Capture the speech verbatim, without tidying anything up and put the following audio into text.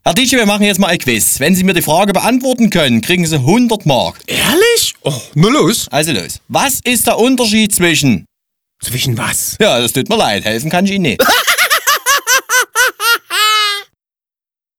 Herr Ditsche, wir machen jetzt mal ein Quiz. Wenn Sie mir die Frage beantworten können, kriegen Sie hundert Mark. Ehrlich? Oh, na los. Also los. Was ist der Unterschied zwischen... Zwischen was? Ja, das tut mir leid, helfen kann ich Ihnen nicht.